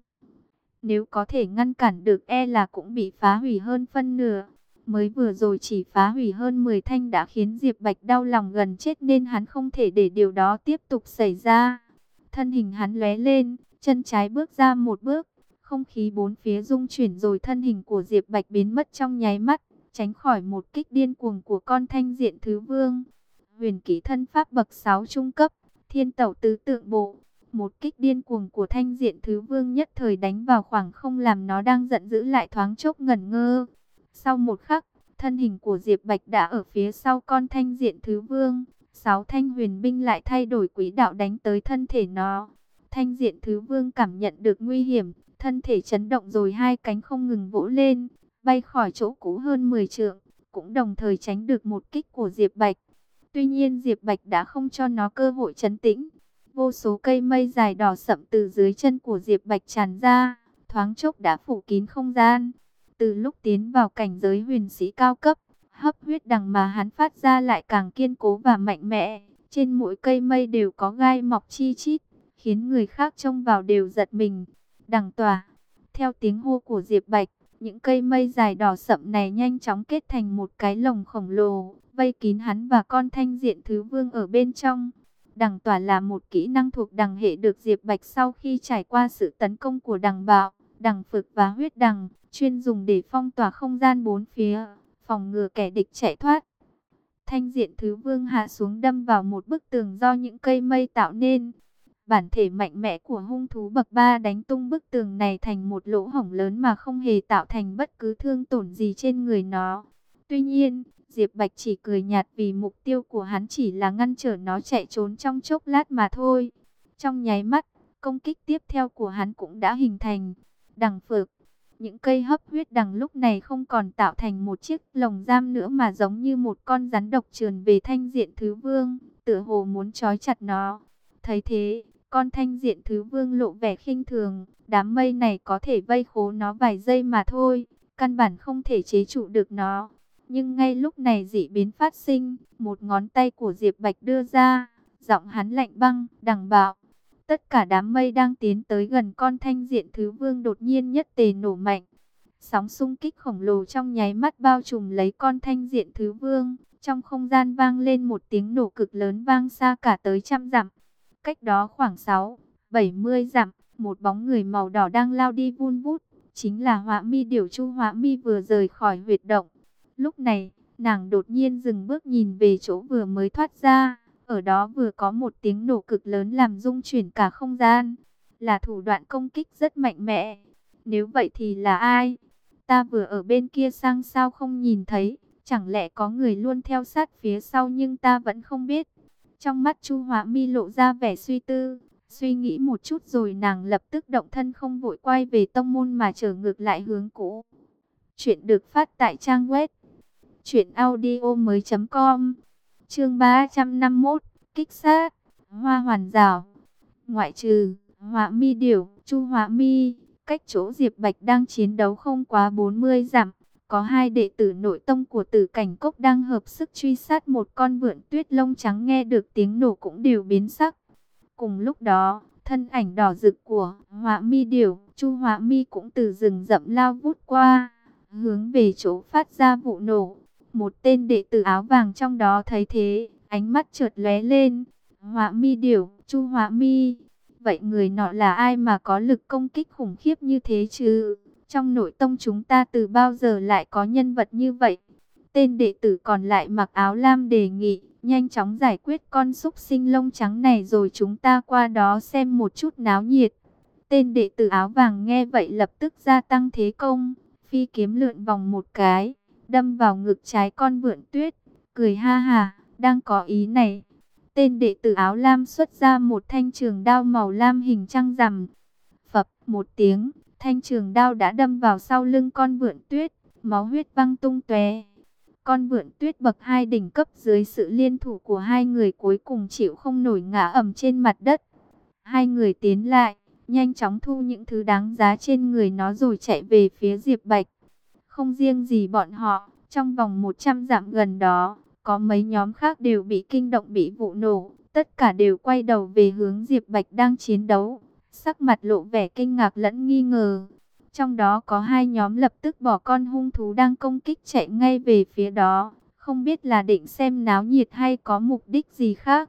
Nếu có thể ngăn cản được e là cũng bị phá hủy hơn phân nửa. Mới vừa rồi chỉ phá hủy hơn 10 thanh đã khiến Diệp Bạch đau lòng gần chết nên hắn không thể để điều đó tiếp tục xảy ra. Thân hình hắn lóe lên, chân trái bước ra một bước, không khí bốn phía rung chuyển rồi thân hình của Diệp Bạch biến mất trong nháy mắt, tránh khỏi một kích điên cuồng của con Thanh Diện Thứ Vương. Huyền kỹ thân pháp bậc 6 trung cấp, Thiên Tẩu Tứ Tượng Bộ. Một kích điên cuồng của Thanh Diện Thứ Vương nhất thời đánh vào khoảng không làm nó đang giận dữ lại thoáng chốc ngẩn ngơ. Sau một khắc, thân hình của Diệp Bạch đã ở phía sau con Thanh Diện Thứ Vương. 6 thanh huyền binh lại thay đổi quỹ đạo đánh tới thân thể nó. Thanh Diện Thứ Vương cảm nhận được nguy hiểm, thân thể chấn động rồi hai cánh không ngừng vỗ lên, bay khỏi chỗ cũ hơn 10 trượng, cũng đồng thời tránh được một kích của Diệp Bạch. Tuy nhiên Diệp Bạch đã không cho nó cơ hội trấn tĩnh. Vô số cây mây dài đỏ sậm từ dưới chân của Diệp Bạch tràn ra, thoáng chốc đã phủ kín không gian. Từ lúc tiến vào cảnh giới huyền sĩ cao cấp, hấp huyết đằng mà hắn phát ra lại càng kiên cố và mạnh mẽ. Trên mỗi cây mây đều có gai mọc chi chít, khiến người khác trông vào đều giật mình. Đằng tỏa, theo tiếng hô của Diệp Bạch, những cây mây dài đỏ sậm này nhanh chóng kết thành một cái lồng khổng lồ, vây kín hắn và con Thanh Diện Thứ Vương ở bên trong. Đằng tỏa là một kỹ năng thuộc đằng hệ được Diệp Bạch sau khi trải qua sự tấn công của đằng bạo, đằng phực và huyết đằng, chuyên dùng để phong tỏa không gian bốn phía, phòng ngừa kẻ địch chạy thoát. Thanh Diện Thứ Vương hạ xuống đâm vào một bức tường do những cây mây tạo nên. Bản thể mạnh mẽ của hung thú bậc 3 đánh tung bức tường này thành một lỗ hổng lớn mà không hề tạo thành bất cứ thương tổn gì trên người nó. Tuy nhiên, Diệp Bạch chỉ cười nhạt vì mục tiêu của hắn chỉ là ngăn trở nó chạy trốn trong chốc lát mà thôi. Trong nháy mắt, công kích tiếp theo của hắn cũng đã hình thành. Đằng phược, những cây hấp huyết đằng lúc này không còn tạo thành một chiếc lồng giam nữa mà giống như một con rắn độc trườn về Thanh Diện Thứ Vương, tựa hồ muốn trói chặt nó. Thấy thế, con Thanh Diện Thứ Vương lộ vẻ khinh thường, đám mây này có thể vây khố nó vài giây mà thôi, căn bản không thể chế trụ được nó. Nhưng ngay lúc này dị biến phát sinh, một ngón tay của Diệp Bạch đưa ra, giọng hắn lạnh băng, đằng bạo. Tất cả đám mây đang tiến tới gần con Thanh Diện Thứ Vương đột nhiên nhất tề nổ mạnh. Sóng xung kích khổng lồ trong nháy mắt bao trùm lấy con Thanh Diện Thứ Vương. Trong không gian vang lên một tiếng nổ cực lớn vang xa cả tới trăm dặm. Cách đó khoảng 60 dặm, một bóng người màu đỏ đang lao đi vun vút. Chính là Họa Mi Điểu Chu Họa Mi vừa rời khỏi huyệt động. Lúc này, nàng đột nhiên dừng bước nhìn về chỗ vừa mới thoát ra. Ở đó vừa có một tiếng nổ cực lớn làm rung chuyển cả không gian. Là thủ đoạn công kích rất mạnh mẽ. Nếu vậy thì là ai? Ta vừa ở bên kia sang sao không nhìn thấy? Chẳng lẽ có người luôn theo sát phía sau nhưng ta vẫn không biết? Trong mắt Chu Họa Mi lộ ra vẻ suy tư. Suy nghĩ một chút rồi nàng lập tức động thân không vội quay về tông môn mà trở ngược lại hướng cũ. Chuyện được phát tại trang web truyệnaudiomoi.com. Chương 351, kích sát, Hoa Hoàn Giảo. Ngoại trừ Họa Mi Điểu, Chu Họa Mi, cách chỗ Diệp Bạch đang chiến đấu không quá 40 dặm, có hai đệ tử nội tông của Tử Cảnh Cốc đang hợp sức truy sát một con vượn tuyết lông trắng, nghe được tiếng nổ cũng đều biến sắc. Cùng lúc đó, thân ảnh đỏ rực của Họa Mi Điểu, Chu Họa Mi cũng từ rừng rậm lao vút qua, hướng về chỗ phát ra vụ nổ. Một tên đệ tử áo vàng trong đó thấy thế, ánh mắt chợt lóe lên. Họa Mi Điểu, Chu Họa Mi, vậy người nọ là ai mà có lực công kích khủng khiếp như thế chứ? Trong nội tông chúng ta từ bao giờ lại có nhân vật như vậy? Tên đệ tử còn lại mặc áo lam đề nghị, nhanh chóng giải quyết con súc sinh lông trắng này rồi chúng ta qua đó xem một chút náo nhiệt. Tên đệ tử áo vàng nghe vậy lập tức gia tăng thế công, phi kiếm lượn vòng một cái, đâm vào ngực trái con vượn tuyết, cười ha ha, đang có ý này. Tên đệ tử áo lam xuất ra một thanh trường đao màu lam hình trăng rằm. Phập một tiếng, thanh trường đao đã đâm vào sau lưng con vượn tuyết, máu huyết văng tung tóe. Con vượn tuyết bậc 2 đỉnh cấp dưới sự liên thủ của hai người cuối cùng chịu không nổi ngã ầm trên mặt đất. Hai người tiến lại, nhanh chóng thu những thứ đáng giá trên người nó rồi chạy về phía Diệp Bạch. Không riêng gì bọn họ, trong vòng 100 dặm gần đó, Có mấy nhóm khác đều bị kinh động bị vụ nổ, tất cả đều quay đầu về hướng Diệp Bạch đang chiến đấu, sắc mặt lộ vẻ kinh ngạc lẫn nghi ngờ. Trong đó có hai nhóm lập tức bỏ con hung thú đang công kích chạy ngay về phía đó, không biết là định xem náo nhiệt hay có mục đích gì khác.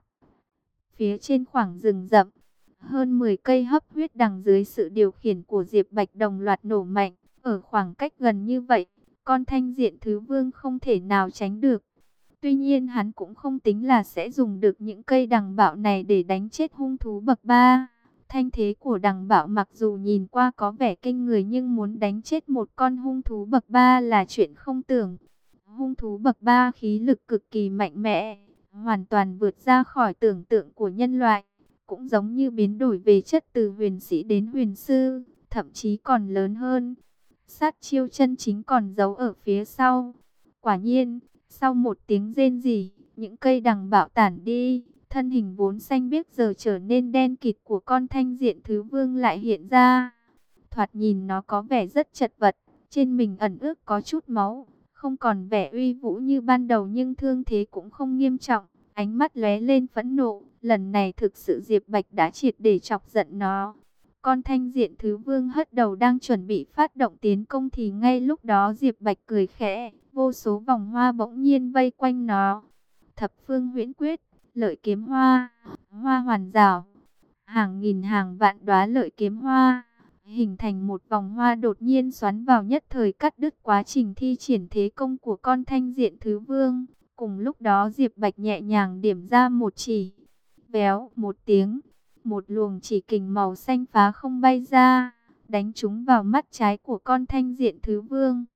Phía trên khoảng rừng rậm, hơn 10 cây hấp huyết đằng dưới sự điều khiển của Diệp Bạch đồng loạt nổ mạnh, ở khoảng cách gần như vậy, con Thanh Diện Thứ Vương không thể nào tránh được. Tuy nhiên hắn cũng không tính là sẽ dùng được những cây đằng bạo này để đánh chết hung thú bậc 3. Thanh thế của đằng bạo mặc dù nhìn qua có vẻ kinh người nhưng muốn đánh chết một con hung thú bậc 3 là chuyện không tưởng. Hung thú bậc 3 khí lực cực kỳ mạnh mẽ, hoàn toàn vượt ra khỏi tưởng tượng của nhân loại. Cũng giống như biến đổi về chất từ huyền sĩ đến huyền sư, thậm chí còn lớn hơn. Sát chiêu chân chính còn giấu ở phía sau. Quả nhiên, sau một tiếng rên rỉ, những cây đằng bạo tản đi, thân hình vốn xanh biếc giờ trở nên đen kịt của con Thanh Diện Thứ Vương lại hiện ra. Thoạt nhìn nó có vẻ rất chật vật, trên mình ẩn ước có chút máu, không còn vẻ uy vũ như ban đầu nhưng thương thế cũng không nghiêm trọng. Ánh mắt lóe lên phẫn nộ, lần này thực sự Diệp Bạch đã triệt để chọc giận nó. Con Thanh Diện Thứ Vương hất đầu đang chuẩn bị phát động tiến công thì ngay lúc đó Diệp Bạch cười khẽ, vô số vòng hoa bỗng nhiên vây quanh nó. Thập Phương Huyễn Quyết, Lợi Kiếm Hoa, Hoa Hoàn Giảo, hàng nghìn hàng vạn đóa lợi kiếm hoa, hình thành một vòng hoa đột nhiên xoắn vào nhất thời cắt đứt quá trình thi triển thế công của con Thanh Diện Thứ Vương. Cùng lúc đó Diệp Bạch nhẹ nhàng điểm ra một chỉ, véo một tiếng, một luồng chỉ kình màu xanh phá không bay ra, đánh trúng vào mắt trái của con Thanh Diện Thứ Vương.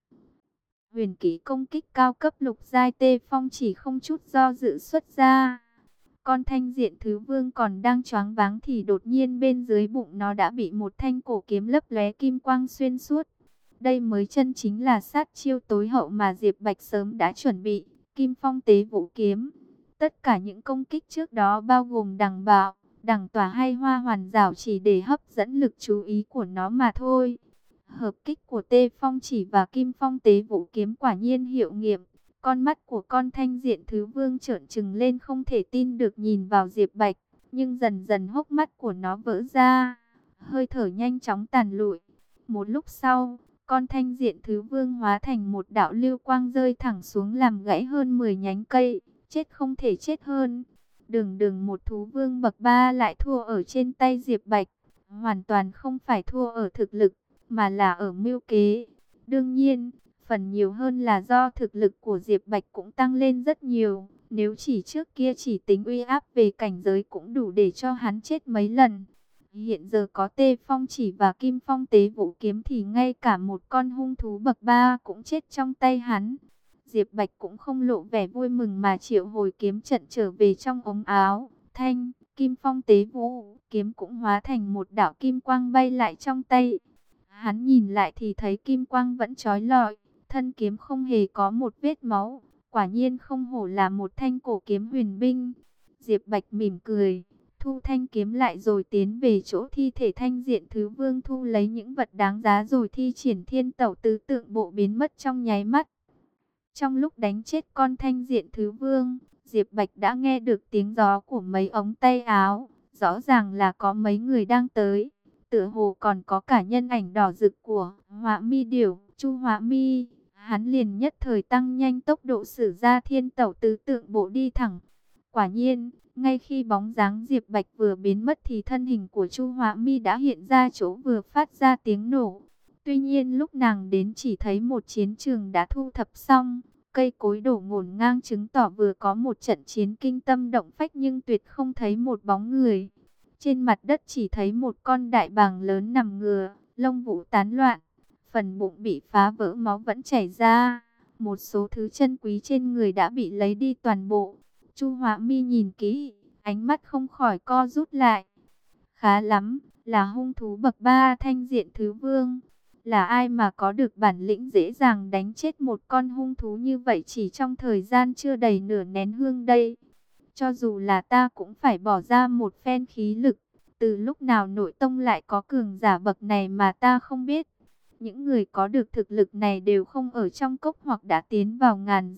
Huyền kỹ công kích cao cấp lục giai tê phong chỉ không chút do dự xuất ra. Con Thanh Diện Thứ Vương còn đang choáng váng thì đột nhiên bên dưới bụng nó đã bị một thanh cổ kiếm lấp lóe kim quang xuyên suốt. Đây mới chân chính là sát chiêu tối hậu mà Diệp Bạch sớm đã chuẩn bị, Kim Phong Tế Vũ Kiếm. Tất cả những công kích trước đó bao gồm đằng bạo, đằng tỏa hay hoa hoàn giảo chỉ để hấp dẫn lực chú ý của nó mà thôi. Hợp kích của Tê Phong Chỉ và Kim Phong Tế Vũ Kiếm quả nhiên hiệu nghiệm. Con mắt của con Thanh Diện Thứ Vương trợn trừng lên không thể tin được nhìn vào Diệp Bạch. Nhưng dần dần hốc mắt của nó vỡ ra, hơi thở nhanh chóng tàn lụi. Một lúc sau, con Thanh Diện Thứ Vương hóa thành một đạo lưu quang rơi thẳng xuống làm gãy hơn 10 nhánh cây. Chết không thể chết hơn. Đường đường một thú vương bậc 3 lại thua ở trên tay Diệp Bạch. Hoàn toàn không phải thua ở thực lực, mà là ở mưu kế. Đương nhiên, phần nhiều hơn là do thực lực của Diệp Bạch cũng tăng lên rất nhiều. Nếu chỉ trước kia chỉ tính uy áp về cảnh giới cũng đủ để cho hắn chết mấy lần. Hiện giờ có Tê Phong Chỉ và Kim Phong Tế Vũ Kiếm thì ngay cả một con hung thú bậc 3 cũng chết trong tay hắn. Diệp Bạch cũng không lộ vẻ vui mừng mà triệu hồi kiếm trận trở về trong ống áo. Thanh, Kim Phong Tế Vũ Kiếm cũng hóa thành một đạo kim quang bay lại trong tay. Hắn nhìn lại thì thấy kim quang vẫn chói lọi, thân kiếm không hề có một vết máu. Quả nhiên không hổ là một thanh cổ kiếm huyền binh. Diệp Bạch mỉm cười, thu thanh kiếm lại rồi tiến về chỗ thi thể Thanh Diện Thứ Vương thu lấy những vật đáng giá rồi thi triển Thiên Tẩu Tứ Tượng Bộ biến mất trong nháy mắt. Trong lúc đánh chết con Thanh Diện Thứ Vương, Diệp Bạch đã nghe được tiếng gió của mấy ống tay áo, rõ ràng là có mấy người đang tới. Tựa hồ còn có cả nhân ảnh đỏ rực của Họa Mi Điểu, Chu Họa Mi. Hắn liền nhất thời tăng nhanh tốc độ sử ra Thiên Tẩu Tứ Tượng Bộ đi thẳng. Quả nhiên, ngay khi bóng dáng Diệp Bạch vừa biến mất thì thân hình của Chu Họa Mi đã hiện ra chỗ vừa phát ra tiếng nổ. Tuy nhiên lúc nàng đến chỉ thấy một chiến trường đã thu thập xong, cây cối đổ ngổn ngang chứng tỏ vừa có một trận chiến kinh tâm động phách nhưng tuyệt không thấy một bóng người. Trên mặt đất chỉ thấy một con đại bàng lớn nằm ngửa, lông vũ tán loạn, phần bụng bị phá vỡ máu vẫn chảy ra. Một số thứ chân quý trên người đã bị lấy đi toàn bộ. Chu Họa Mi nhìn kỹ, ánh mắt không khỏi co rút lại. Khá lắm, là hung thú bậc 3 Thanh Diện Thứ Vương. Là ai mà có được bản lĩnh dễ dàng đánh chết một con hung thú như vậy chỉ trong thời gian chưa đầy nửa nén hương đây. Cho dù là ta cũng phải bỏ ra một phen khí lực. Từ lúc nào nội tông lại có cường giả bậc này mà ta không biết. Những người có được thực lực này đều không ở trong cốc hoặc đã tiến vào ngàn dặm.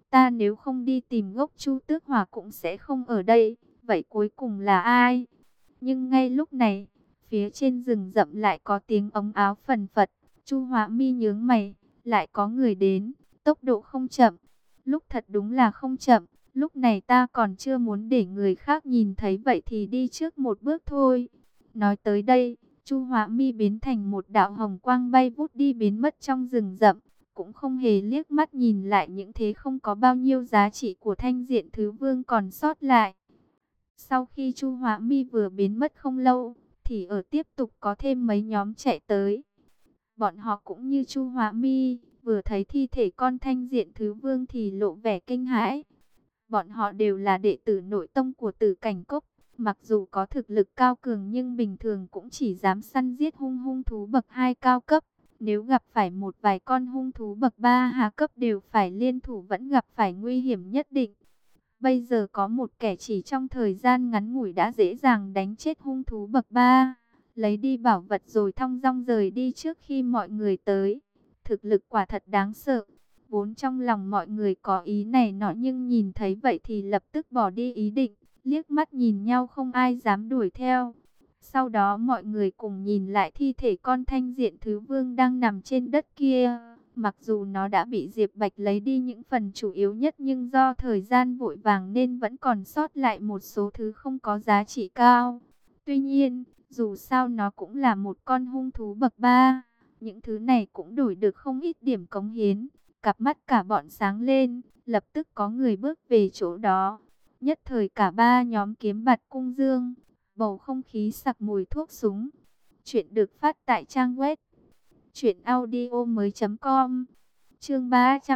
Ta nếu không đi tìm gốc Chu Tước Hỏa cũng sẽ không ở đây. Vậy cuối cùng là ai? Nhưng ngay lúc này, phía trên rừng rậm lại có tiếng ống áo phần phật. Chu Hóa Mi nhướng mày, lại có người đến, tốc độ không chậm. Lúc thật đúng là không chậm, lúc này ta còn chưa muốn để người khác nhìn thấy, vậy thì đi trước một bước thôi. Nói tới đây, Chu Hóa Mi biến thành một đạo hồng quang bay vút đi biến mất trong rừng rậm, cũng không hề liếc mắt nhìn lại những thế không có bao nhiêu giá trị của Thanh Diện Thứ Vương còn sót lại. Sau khi Chu Hóa Mi vừa biến mất không lâu, thì ở tiếp tục có thêm mấy nhóm chạy tới. Bọn họ cũng như Chu Hóa Mi, vừa thấy thi thể con Thanh Diện Thứ Vương thì lộ vẻ kinh hãi. Bọn họ đều là đệ tử nội tông của Tử Cảnh Cốc, mặc dù có thực lực cao cường nhưng bình thường cũng chỉ dám săn giết hung thú bậc 2 cao cấp. Nếu gặp phải một vài con hung thú bậc 3 hạ cấp đều phải liên thủ, vẫn gặp phải nguy hiểm nhất định. Bây giờ có một kẻ chỉ trong thời gian ngắn ngủi đã dễ dàng đánh chết hung thú bậc 3, lấy đi bảo vật rồi thong dong rời đi trước khi mọi người tới. Thực lực quả thật đáng sợ. Vốn trong lòng mọi người có ý này nọ nhưng nhìn thấy vậy thì lập tức bỏ đi ý định, liếc mắt nhìn nhau không ai dám đuổi theo. Sau đó mọi người cùng nhìn lại thi thể con Thanh Diện Thứ Vương đang nằm trên đất kia. Mặc dù nó đã bị Diệp Bạch lấy đi những phần chủ yếu nhất nhưng do thời gian vội vàng nên vẫn còn sót lại một số thứ không có giá trị cao. Tuy nhiên, dù sao nó cũng là một con hung thú bậc 3. Những thứ này cũng đổi được không ít điểm cống hiến. Cặp mắt cả bọn sáng lên, lập tức có người bước về chỗ đó. Nhất thời cả ba nhóm kiếm bạt cung dương, bầu không khí sặc mùi thuốc súng. Chuyện được phát tại trang web truyệnaudiomoi.com. Chương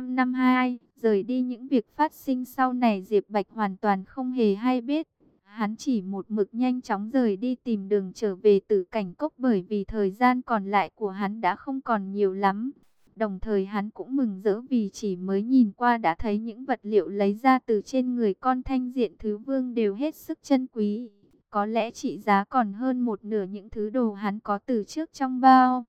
352, rời đi những việc phát sinh sau này Diệp Bạch hoàn toàn không hề hay biết. Hắn chỉ một mực nhanh chóng rời đi tìm đường trở về Tử Cảnh Cốc bởi vì thời gian còn lại của hắn đã không còn nhiều lắm. Đồng thời hắn cũng mừng rỡ vì chỉ mới nhìn qua đã thấy những vật liệu lấy ra từ trên người con Thanh Diện Thứ Vương đều hết sức chân quý. Có lẽ trị giá còn hơn một nửa những thứ đồ hắn có từ trước trong bao.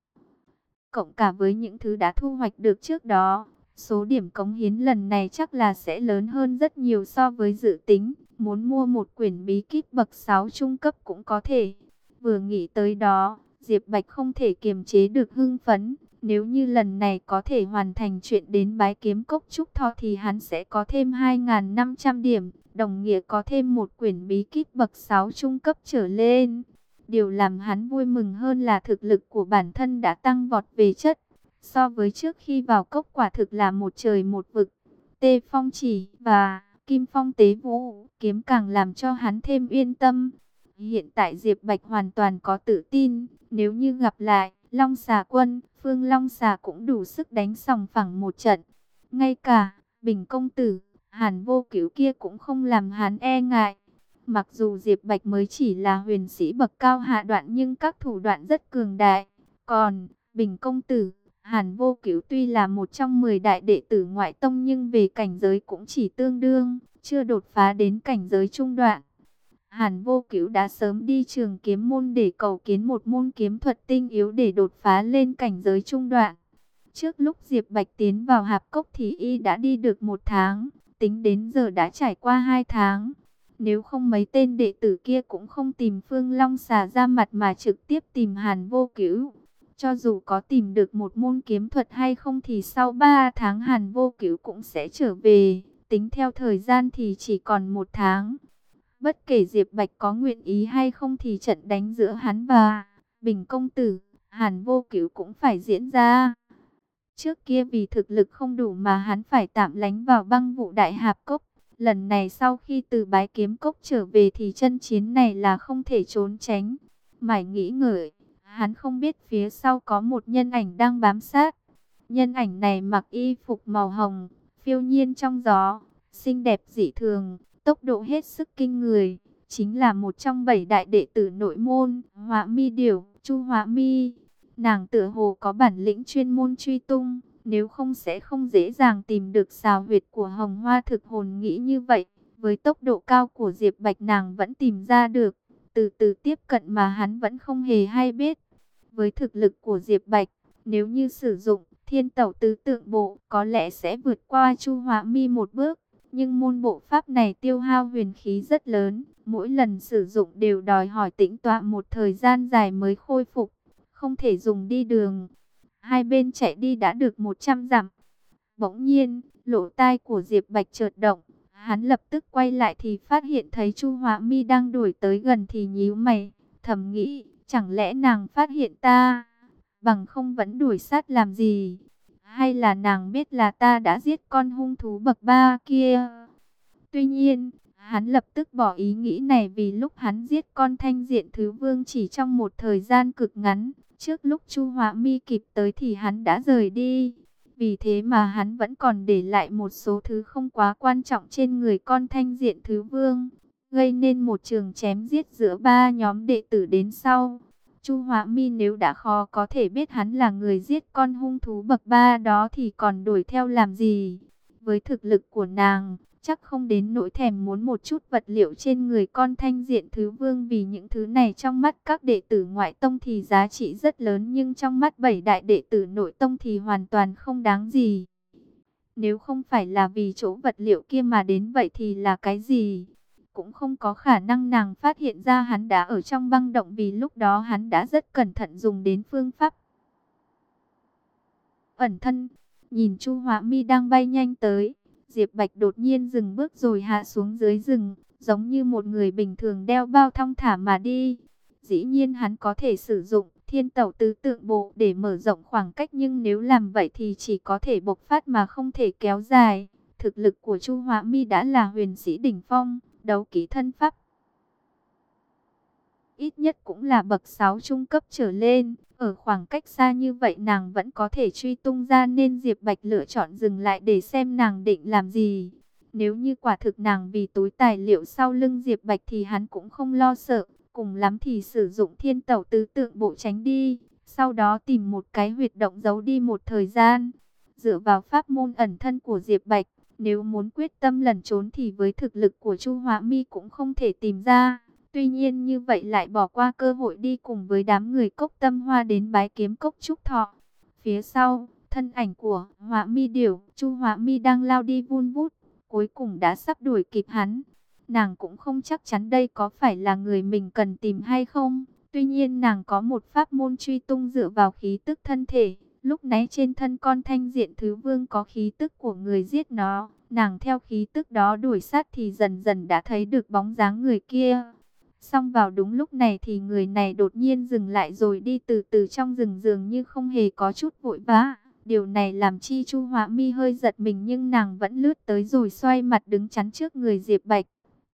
Cộng cả với những thứ đã thu hoạch được trước đó, số điểm cống hiến lần này chắc là sẽ lớn hơn rất nhiều so với dự tính. Muốn mua một quyển bí kíp bậc 6 trung cấp cũng có thể. Vừa nghĩ tới đó, Diệp Bạch không thể kiềm chế được hưng phấn. Nếu như lần này có thể hoàn thành chuyện đến Bái Kiếm Cốc Trúc Thọ thì hắn sẽ có thêm 2.500 điểm, đồng nghĩa có thêm một quyển bí kíp bậc 6 trung cấp trở lên. Điều làm hắn vui mừng hơn là thực lực của bản thân đã tăng vọt về chất. So với trước khi vào cốc quả thực là một trời một vực. Tê Phong Chỉ và Kim Phong Tế Vũ kiếm càng làm cho hắn thêm yên tâm. Hiện tại Diệp Bạch hoàn toàn có tự tin, nếu như gặp lại Long Xà Quân, Phương Long Xà cũng đủ sức đánh sòng phẳng một trận. Ngay cả Bình Công Tử, Hàn Vô Cứu kia cũng không làm hắn e ngại. Mặc dù Diệp Bạch mới chỉ là huyền sĩ bậc cao hạ đoạn nhưng các thủ đoạn rất cường đại. Còn Bình Công Tử, Hàn Vô Cứu tuy là một trong 10 đại đệ tử ngoại tông nhưng về cảnh giới cũng chỉ tương đương, chưa đột phá đến cảnh giới trung đoạn. Hàn Vô Cứu đã sớm đi Trường Kiếm môn để cầu kiến một môn kiếm thuật tinh yếu để đột phá lên cảnh giới trung đoạn. Trước lúc Diệp Bạch tiến vào Hạp Cốc thì y đã đi được 1 tháng, tính đến giờ đã trải qua 2 tháng. Nếu không mấy tên đệ tử kia cũng không tìm Phương Long Xà ra mặt mà trực tiếp tìm Hàn Vô Cứu. Cho dù có tìm được một môn kiếm thuật hay không thì sau 3 tháng Hàn Vô Cứu cũng sẽ trở về. Tính theo thời gian thì chỉ còn 1 tháng. Bất kể Diệp Bạch có nguyện ý hay không thì trận đánh giữa hắn và Bình Công Tử, Hàn Vô Cứu cũng phải diễn ra. Trước kia vì thực lực không đủ mà hắn phải tạm lánh vào Băng Vụ Đại Hạp Cốc. Lần này sau khi từ Bái Kiếm Cốc trở về thì chân chiến này là không thể trốn tránh. Mải nghĩ ngợi, hắn không biết phía sau có một nhân ảnh đang bám sát. Nhân ảnh này mặc y phục màu hồng, phiêu nhiên trong gió, xinh đẹp dị thường, tốc độ hết sức kinh người. Chính là một trong 7 đại đệ tử nội môn, Họa Mi Điểu, Chu Họa Mi. Nàng tựa hồ có bản lĩnh chuyên môn truy tung, nếu không sẽ không dễ dàng tìm được xào huyệt của Hồng Hoa Thực Hồn. Nghĩ như vậy, với tốc độ cao của Diệp Bạch nàng vẫn tìm ra được, từ từ tiếp cận mà hắn vẫn không hề hay biết. Với thực lực của Diệp Bạch, nếu như sử dụng Thiên Tẩu Tứ Tượng Bộ có lẽ sẽ vượt qua Chu Họa Mi một bước, nhưng môn bộ pháp này tiêu hao huyền khí rất lớn, mỗi lần sử dụng đều đòi hỏi tĩnh tọa một thời gian dài mới khôi phục, không thể dùng đi đường. Hai bên chạy đi đã được 100 dặm. Bỗng nhiên, lỗ tai của Diệp Bạch chợt động, hắn lập tức quay lại thì phát hiện thấy Chu Họa Mi đang đuổi tới gần thì nhíu mày, thầm nghĩ, chẳng lẽ nàng phát hiện ta, bằng không vẫn đuổi sát làm gì? Hay là nàng biết là ta đã giết con hung thú bậc 3 kia? Tuy nhiên, hắn lập tức bỏ ý nghĩ này vì lúc hắn giết con Thanh Diện Thứ Vương chỉ trong một thời gian cực ngắn, trước lúc Chu Họa Mi kịp tới thì hắn đã rời đi. Vì thế mà hắn vẫn còn để lại một số thứ không quá quan trọng trên người con Thanh Diện Thứ Vương, gây nên một trường chém giết giữa ba nhóm đệ tử đến sau. Chu Họa Mi nếu đã khó có thể biết hắn là người giết con hung thú bậc 3 đó thì còn đuổi theo làm gì? Với thực lực của nàng, chắc không đến nỗi thèm muốn một chút vật liệu trên người con Thanh Diện Thứ Vương, vì những thứ này trong mắt các đệ tử ngoại tông thì giá trị rất lớn, nhưng trong mắt 7 đại đệ tử nội tông thì hoàn toàn không đáng gì. Nếu không phải là vì chỗ vật liệu kia mà đến vậy thì là cái gì? Cũng không có khả năng nàng phát hiện ra hắn đã ở trong băng động, vì lúc đó hắn đã rất cẩn thận dùng đến phương pháp ẩn thân. Nhìn Chu Họa Mi đang bay nhanh tới, Diệp Bạch đột nhiên dừng bước rồi hạ xuống dưới rừng, giống như một người bình thường đeo bao thong thả mà đi. Dĩ nhiên hắn có thể sử dụng Thiên Tẩu Tứ Tượng Bộ để mở rộng khoảng cách, nhưng nếu làm vậy thì chỉ có thể bộc phát mà không thể kéo dài. Thực lực của Chu Họa Mi đã là huyền sĩ đỉnh phong, đấu kỹ thân pháp ít nhất cũng là bậc 6 trung cấp trở lên. Ở khoảng cách xa như vậy nàng vẫn có thể truy tung ra, nên Diệp Bạch lựa chọn dừng lại để xem nàng định làm gì. Nếu như quả thực nàng vì túi tài liệu sau lưng Diệp Bạch thì hắn cũng không lo sợ, cùng lắm thì sử dụng Thiên Tẩu Tứ Tượng Bộ tránh đi, sau đó tìm một cái huyệt động giấu đi một thời gian. Dựa vào pháp môn ẩn thân của Diệp Bạch, nếu muốn quyết tâm lẩn trốn thì với thực lực của Chu Họa Mi cũng không thể tìm ra. Tuy nhiên như vậy lại bỏ qua cơ hội đi cùng với đám người Cốc Tâm Hoa đến bái kiếm cốc Trúc Thọ. Phía sau, thân ảnh của Họa Mi Điểu, Chu Họa Mi đang lao đi vun vút, cuối cùng đã sắp đuổi kịp hắn. Nàng cũng không chắc chắn đây có phải là người mình cần tìm hay không. Tuy nhiên nàng có một pháp môn truy tung dựa vào khí tức thân thể. Lúc nãy trên thân con Thanh Diện Thứ Vương có khí tức của người giết nó. Nàng theo khí tức đó đuổi sát thì dần dần đã thấy được bóng dáng người kia. Xong vào đúng lúc này thì người này đột nhiên dừng lại rồi đi từ từ trong rừng, dường như không hề có chút vội vã. Điều này làm chi Chu Họa Mi hơi giật mình, nhưng nàng vẫn lướt tới rồi xoay mặt đứng chắn trước người Diệp Bạch.